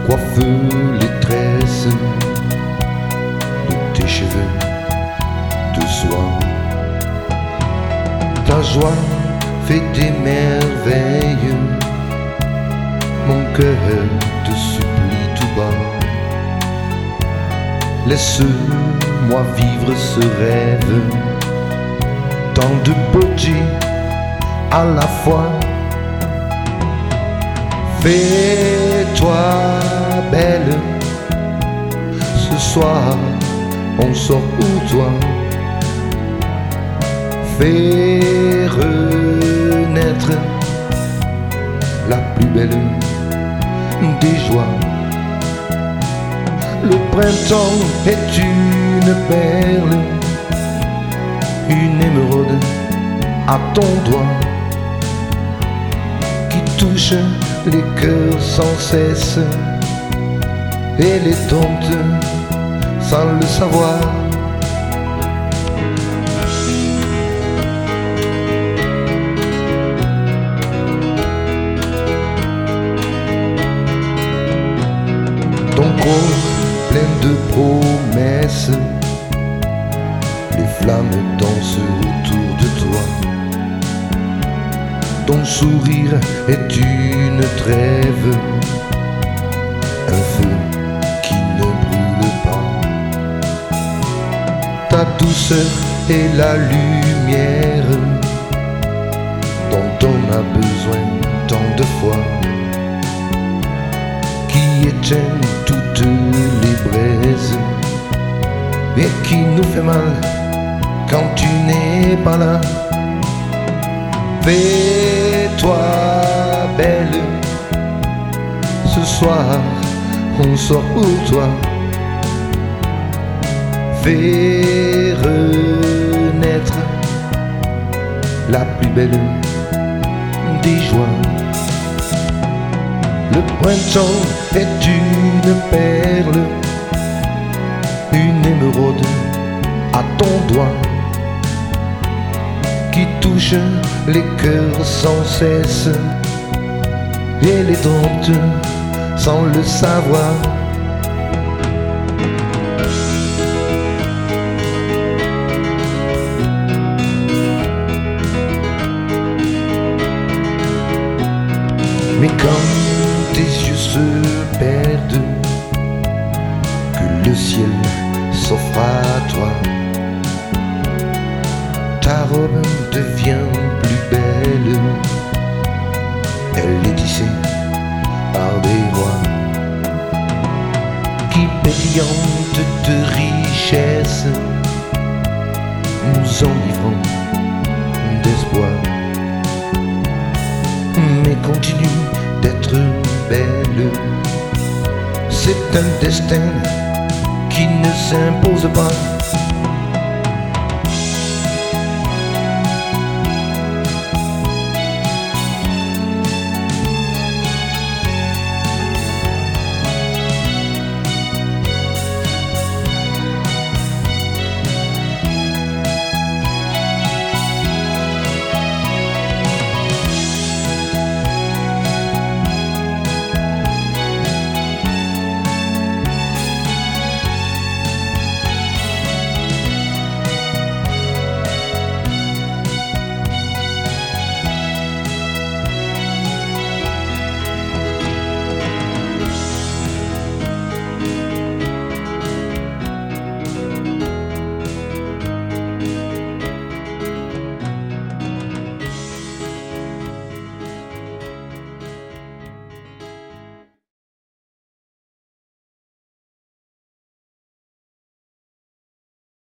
coiffe les tresses de tes cheveux de soie. Ta joie fait des merveilles, mon cœur te supplie tout bas. Laisse-moi vivre ce rêve, tant de beauté à la fois. Fais-toi belle, ce soir on sort pour toi. Fais renaître la plus belle des joies. Le printemps est une perle, une émeraude à ton doigt, qui touche les cœurs sans cesse et les dompte sans le savoir. Ton corps plein de promesses, les flammes dansent autour de toi. Ton sourire est une trêve, un feu qui ne brûle pas. Ta douceur est la lumière dont on a besoin tant de fois, qui éteint toutes les braises et qui nous fait mal quand tu n'es pas là. Fais-toi belle, ce soir on sort pour toi. Fais renaître la plus belle des joies. Le printemps est une perle, une émeraude à ton doigt, qui touche les cœurs sans cesse et les dompte sans le savoir. Mais quand tes yeux se perdent, que le ciel s'offre à toi, ta robe devient plus belle, elle est tissée par des rois, qui pétillante de richesse nous enivrant d'espoir. Mais continue d'être belle, c'est un destin qui ne s'impose pas.